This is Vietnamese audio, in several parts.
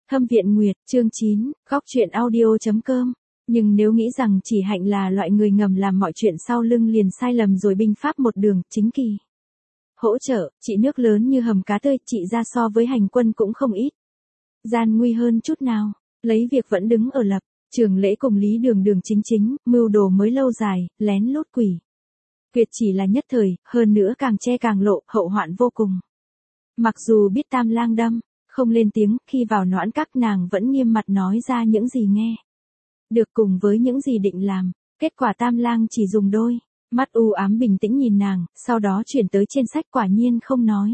Thâm Viện Nguyệt, chương 9, góc truyện audio.com. Nhưng nếu nghĩ rằng chỉ Hạnh là loại người ngầm làm mọi chuyện sau lưng liền sai lầm rồi binh pháp một đường, chính kỳ. Hỗ trợ, chị nước lớn như hầm cá tươi, chị ra so với Hành Quân cũng không ít. Gian nguy hơn chút nào, lấy việc vẫn đứng ở lập, Trường Lễ cùng Lý Đường Đường chính, mưu đồ mới lâu dài, lén lút quỷ. Quyệt chỉ là nhất thời, hơn nữa càng che càng lộ, hậu hoạn vô cùng. Mặc dù biết Tam Lang đâm, không lên tiếng, khi vào noãn các nàng vẫn nghiêm mặt nói ra những gì nghe được cùng với những gì định làm, kết quả Tam Lang chỉ dùng đôi mắt u ám bình tĩnh nhìn nàng, sau đó chuyển tới trên sách quả nhiên không nói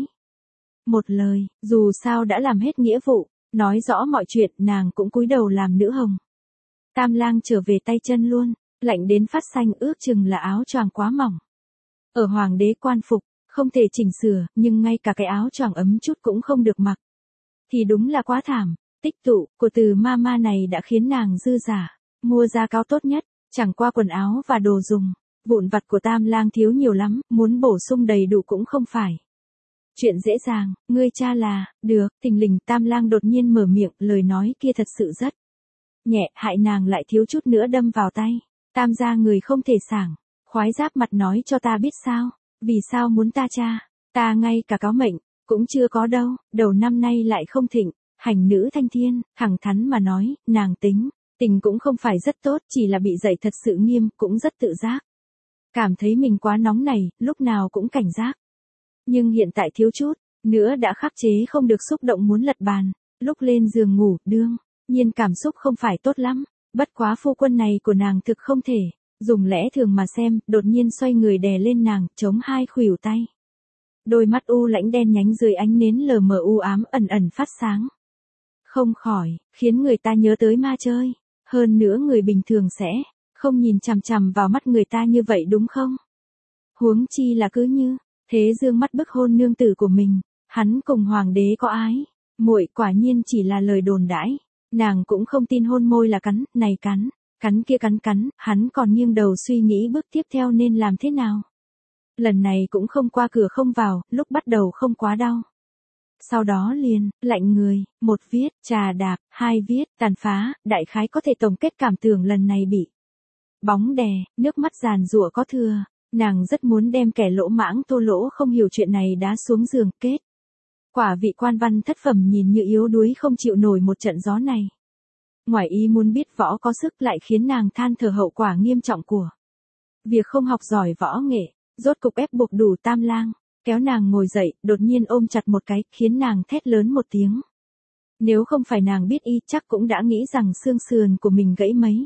một lời, dù sao đã làm hết nghĩa vụ, nói rõ mọi chuyện, nàng cũng cúi đầu làm nữ hồng. Tam Lang trở về tay chân luôn, lạnh đến phát xanh, ước chừng là áo choàng quá mỏng. Ở hoàng đế quan phục, không thể chỉnh sửa, nhưng ngay cả cái áo choàng ấm chút cũng không được mặc. Thì đúng là quá thảm, tích tụ của từ mama này đã khiến nàng dư giả, mua giá cao tốt nhất, chẳng qua quần áo và đồ dùng, vụn vặt của Tam Lang thiếu nhiều lắm, muốn bổ sung đầy đủ cũng không phải chuyện dễ dàng. Ngươi cha là, được, thình lình Tam Lang đột nhiên mở miệng, lời nói kia thật sự rất nhẹ, hại nàng lại thiếu chút nữa đâm vào tay. Tam gia người không thể sảng khoái giáp mặt nói cho ta biết sao, vì sao muốn ta cha, ta ngay cả cáo mệnh cũng chưa có đâu, đầu năm nay lại không thịnh, hành nữ thanh thiên, thẳng thắn mà nói, nàng tình cũng không phải rất tốt, chỉ là bị dạy thật sự nghiêm, cũng rất tự giác. Cảm thấy mình quá nóng này, lúc nào cũng cảnh giác. Nhưng hiện tại thiếu chút nữa đã khắc chế không được xúc động muốn lật bàn, lúc lên giường ngủ, đương nhiên cảm xúc không phải tốt lắm, bất quá phu quân này của nàng thực không thể dùng lẽ thường mà xem, đột nhiên xoay người đè lên nàng, chống hai khuỷu tay. Đôi mắt u lãnh đen nhánh dưới ánh nến lờ mờ u ám ẩn ẩn phát sáng. Không khỏi, khiến người ta nhớ tới ma chơi. Hơn nữa người bình thường sẽ không nhìn chằm chằm vào mắt người ta như vậy đúng không? Huống chi là cứ như thế dương mắt bức hôn nương tử của mình, hắn cùng hoàng đế có ái. Muội quả nhiên chỉ là lời đồn đãi. Nàng cũng không tin hôn môi là cắn, này cắn kia cắn, hắn còn nghiêng đầu suy nghĩ bước tiếp theo nên làm thế nào. Lần này cũng không qua cửa không vào, lúc bắt đầu không quá đau. Sau đó liền, lạnh người, một viết, trà đạp, hai viết, tàn phá, đại khái có thể tổng kết cảm tưởng lần này bị bóng đè, nước mắt giàn giụa có thừa, nàng rất muốn đem kẻ lỗ mãng Thô Lỗ không hiểu chuyện này đá xuống giường, kết quả vị quan văn thất phẩm nhìn như yếu đuối không chịu nổi một trận gió này. Ngoài ý muốn biết võ có sức lại khiến nàng than thở hậu quả nghiêm trọng của việc không học giỏi võ nghệ. Rốt cục ép buộc đủ Tam Lang, kéo nàng ngồi dậy, đột nhiên ôm chặt một cái, khiến nàng thét lớn một tiếng. Nếu không phải nàng biết y, chắc cũng đã nghĩ rằng xương sườn của mình gãy mấy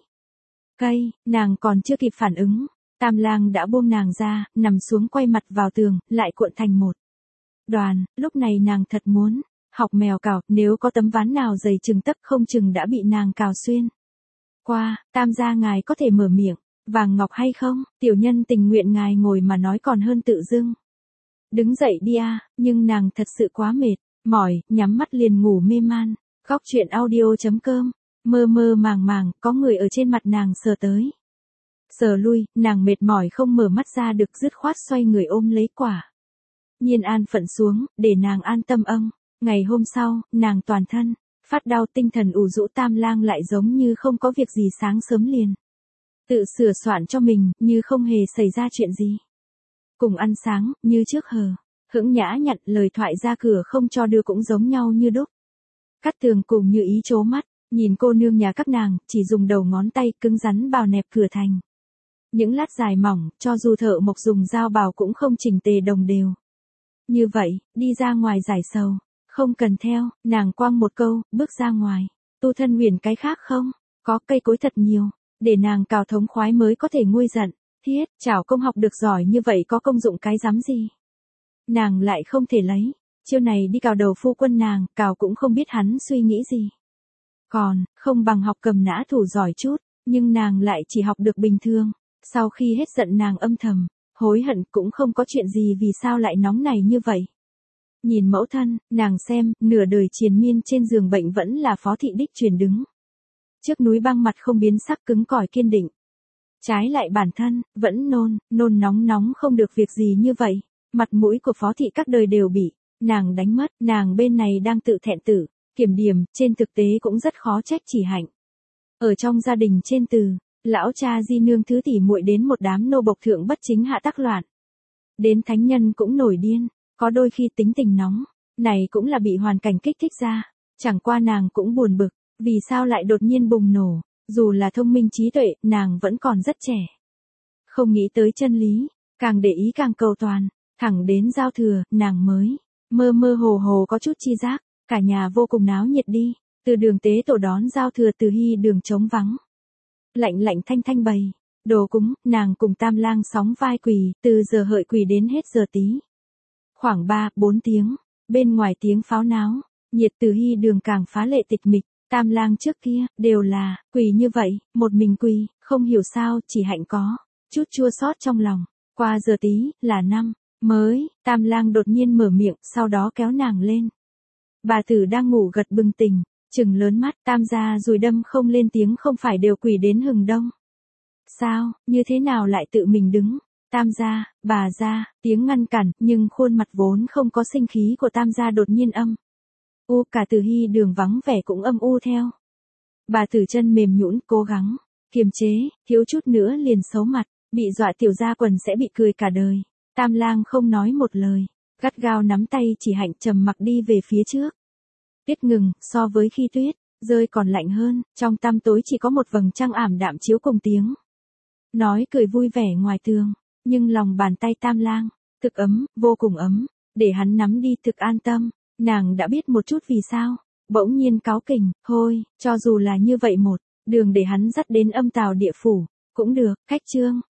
cây, nàng còn chưa kịp phản ứng. Tam Lang đã buông nàng ra, nằm xuống quay mặt vào tường, lại cuộn thành một đoàn, lúc này nàng thật muốn học mèo cào, nếu có tấm ván nào dày chừng tấc không chừng đã bị nàng cào xuyên qua. Tam gia ngài có thể mở miệng vàng ngọc hay không, tiểu nhân tình nguyện ngài ngồi mà nói còn hơn tự dưng đứng dậy đi a. Nhưng nàng thật sự quá mệt mỏi, nhắm mắt liền ngủ mê man. Góc truyện audio.com. Mơ mơ màng màng, có người ở trên mặt nàng sờ tới sờ lui, nàng mệt mỏi không mở mắt ra được, dứt khoát xoay người ôm lấy quả Nhiên An phận xuống, để nàng an tâm. Ngày hôm sau, nàng toàn thân phát đau, tinh thần ù rũ. Tam Lang lại giống như không có việc gì, sáng sớm liền tự sửa soạn cho mình, như không hề xảy ra chuyện gì. Cùng ăn sáng, như trước hững nhã nhặn, lời thoại ra cửa không cho đưa cũng giống nhau như đúc. Cát Tường cùng Như Ý chố mắt, nhìn cô nương nhà các nàng, chỉ dùng đầu ngón tay cứng rắn bào nẹp cửa thành những lát dài mỏng, cho dù thợ mộc dùng dao bào cũng không chỉnh tề đồng đều. Như vậy, đi ra ngoài giải sầu, không cần theo, nàng quăng một câu, bước ra ngoài. Tu thân huyền cái khác không, có cây cối thật nhiều, để nàng cào thống khoái mới có thể nguôi giận. Thiết, chảo công học được giỏi như vậy có công dụng cái rắm gì. Nàng lại không thể lấy chiêu này đi cào đầu phu quân nàng, cào cũng không biết hắn suy nghĩ gì. Còn, không bằng học cầm nã thủ giỏi chút, nhưng nàng lại chỉ học được bình thường. Sau khi hết giận nàng âm thầm hối hận, cũng không có chuyện gì, vì sao lại nóng này như vậy. Nhìn mẫu thân, nàng xem, nửa đời triền miên trên giường bệnh vẫn là Phó thị đích truyền đứng trước núi băng, mặt không biến sắc, cứng cỏi kiên định. Trái lại bản thân, vẫn nôn nóng không được việc gì như vậy. Mặt mũi của Phó thị các đời đều bị nàng đánh mất, nàng bên này đang tự thẹn tử Kiểm điểm, trên thực tế cũng rất khó trách chỉ hạnh. Ở trong gia đình trên từ, lão cha di nương thứ tỷ muội đến một đám nô bộc thượng bất chính hạ tác loạn. Đến thánh nhân cũng nổi điên, có đôi khi tính tình nóng, này cũng là bị hoàn cảnh kích thích ra. Chẳng qua nàng cũng buồn bực, vì sao lại đột nhiên bùng nổ, dù là thông minh trí tuệ, nàng vẫn còn rất trẻ. Không nghĩ tới chân lý, càng để ý càng cầu toàn, thẳng đến giao thừa, nàng mới mơ mơ hồ hồ có chút chi giác, cả nhà vô cùng náo nhiệt đi, từ đường tế tổ đón giao thừa Từ Hy đường trống vắng. Lạnh lạnh thanh thanh bày, đồ cúng, nàng cùng Tam Lang sóng vai quỳ, từ giờ hợi quỳ đến hết giờ tí. Khoảng 3-4 tiếng, bên ngoài tiếng pháo náo, nhiệt Từ Hy đường càng phá lệ tịch mịch, Tam Lang trước kia, đều là, quỳ như vậy, một mình quỳ, không hiểu sao, chỉ hạnh có chút chua xót trong lòng. Qua giờ tí, là năm mới, Tam Lang đột nhiên mở miệng, sau đó kéo nàng lên. Bà tử đang ngủ gật bừng tỉnh, trừng lớn mắt, Tam gia rồi đâm không lên tiếng, không phải đều quỳ đến hừng đông. Sao, như thế nào lại tự mình đứng? Tam gia, bà gia, tiếng ngăn cản, nhưng khuôn mặt vốn không có sinh khí của Tam gia đột nhiên âm u, cả Từ Hy đường vắng vẻ cũng âm u theo. Bà tử chân mềm nhũn, cố gắng kiềm chế, thiếu chút nữa liền xấu mặt, bị dọa tiểu gia quần sẽ bị cười cả đời. Tam Lang không nói một lời, gắt gao nắm tay chỉ hạnh, trầm mặc đi về phía trước. Tuyết ngừng, so với khi tuyết rơi còn lạnh hơn, trong tăm tối chỉ có một vầng trăng ảm đạm chiếu cùng tiếng nói cười vui vẻ ngoài tường, nhưng lòng bàn tay Tam Lang thực ấm, vô cùng ấm, để hắn nắm đi thực an tâm. Nàng đã biết một chút vì sao, bỗng nhiên cáu kỉnh, thôi, cho dù là như vậy một đường để hắn dắt đến âm tào địa phủ cũng được. Khách chương